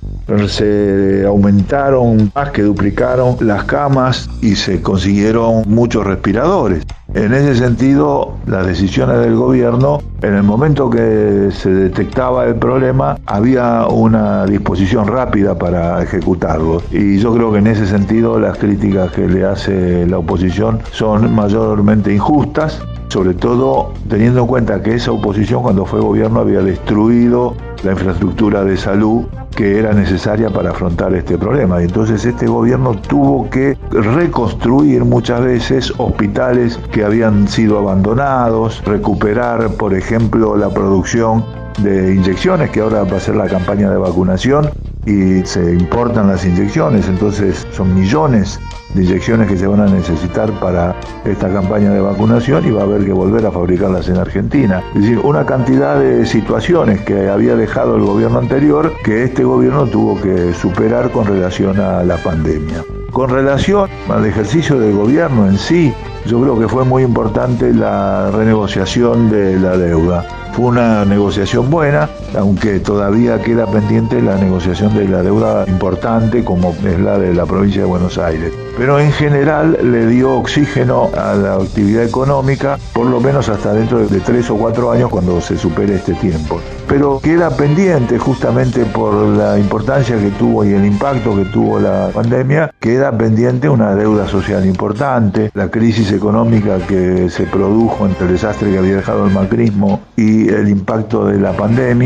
Se aumentaron, más que duplicaron las camas y se consiguieron muchos respiradores. En ese sentido, las decisiones del gobierno, en el momento que se detectaba el problema, había una disposición rápida para ejecutarlo. Y yo creo que en ese sentido las críticas que le hace la oposición son mayormente injustas, sobre todo teniendo en cuenta que esa oposición, cuando fue gobierno, había destruido la infraestructura de salud que era necesaria para afrontar este problema. Y entonces este gobierno tuvo que reconstruir muchas veces hospitales que habían sido abandonados, recuperar, por ejemplo, la producción de inyecciones, que ahora va a ser la campaña de vacunación y se importan las inyecciones, entonces son millones de inyecciones que se van a necesitar para esta campaña de vacunación y va a haber que volver a fabricarlas en Argentina. Es decir, una cantidad de situaciones que había dejado el gobierno anterior que este gobierno tuvo que superar con relación a la pandemia. Con relación al ejercicio del gobierno en sí, yo creo que fue muy importante la renegociación de la deuda. Fue una negociación buena, aunque todavía queda pendiente la negociación de la deuda importante como es la de la provincia de Buenos Aires. Pero en general le dio oxígeno a la actividad económica, por lo menos hasta dentro de tres o cuatro años cuando se supere este tiempo. Pero queda pendiente, justamente por la importancia que tuvo y el impacto que tuvo la pandemia, queda pendiente una deuda social importante, la crisis económica que se produjo entre el desastre que había dejado el macrismo y el impacto de la pandemia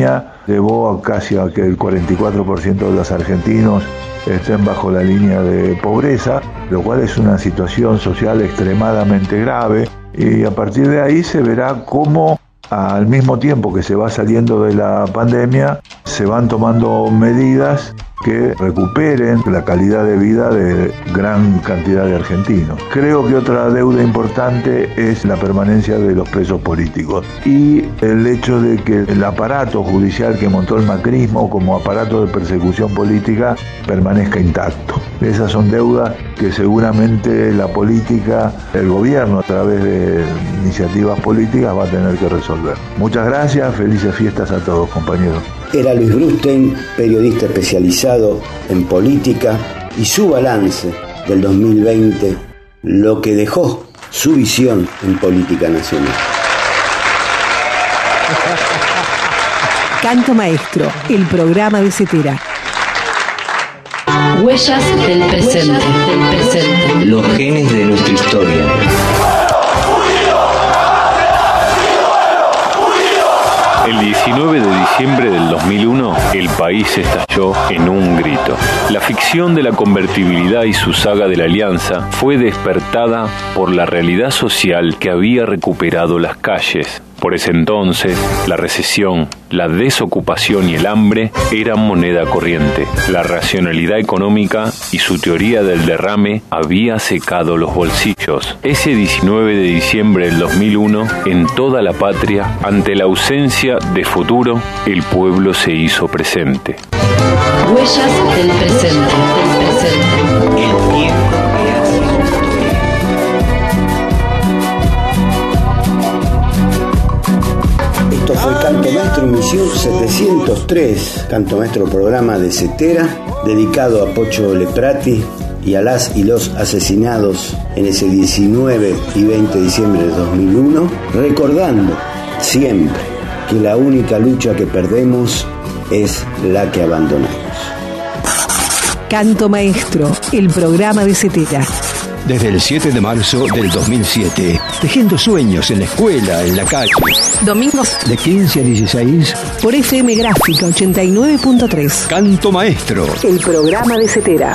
llevó a casi a que el cuarenta y cuatro por ciento de los argentinos estén bajo la línea de pobreza, lo cual es una situación social extremadamente grave, y a partir de ahí se verá cómo al mismo tiempo que se va saliendo de la pandemia se van tomando medidas que recuperen la calidad de vida de gran cantidad de argentinos. Creo que otra deuda importante es la permanencia de los presos políticos y el hecho de que el aparato judicial que montó el macrismo como aparato de persecución política permanezca intacto. Esas son deudas que seguramente la política, el gobierno a través de iniciativas políticas va a tener que resolver. Muchas gracias, felices fiestas a todos, compañeros. Era Luis Brustein, periodista especializado en política, y su balance del dos mil veinte, lo que dejó su visión en política nacional. Canto Maestro, el programa de Cetera. Huellas del presente, del presente. Los genes de nuestra historia. El diecinueve de diciembre del dos mil uno, el país estalló en un grito. La ficción de la convertibilidad y su saga de la alianza fue despertada por la realidad social que había recuperado las calles. Por ese entonces, la recesión, la desocupación y el hambre eran moneda corriente. La racionalidad económica y su teoría del derrame había secado los bolsillos. Ese diecinueve de diciembre del dos mil uno, en toda la patria, ante la ausencia de futuro, el pueblo se hizo presente. Huellas del presente, del presente. El tiempo. Esto fue Canto Maestro, emisión setecientos tres, Canto Maestro, programa de Cetera, dedicado a Pocho Leprati y a las y los asesinados en ese diecinueve y veinte de diciembre de dos mil uno, recordando siempre que la única lucha que perdemos es la que abandonamos. Canto Maestro, el programa de Cetera. Desde el siete de marzo del dos mil siete, tejiendo sueños en la escuela, en la calle. Domingos de quince a dieciséis por F M Gráfica ochenta y nueve punto tres. Canto Maestro, el programa de Cetera.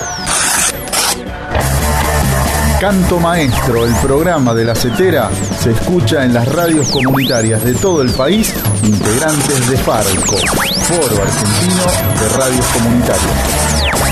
Canto Maestro, el programa de la Cetera, se escucha en las radios comunitarias de todo el país, integrantes de Farco, Foro Argentino de Radios Comunitarias.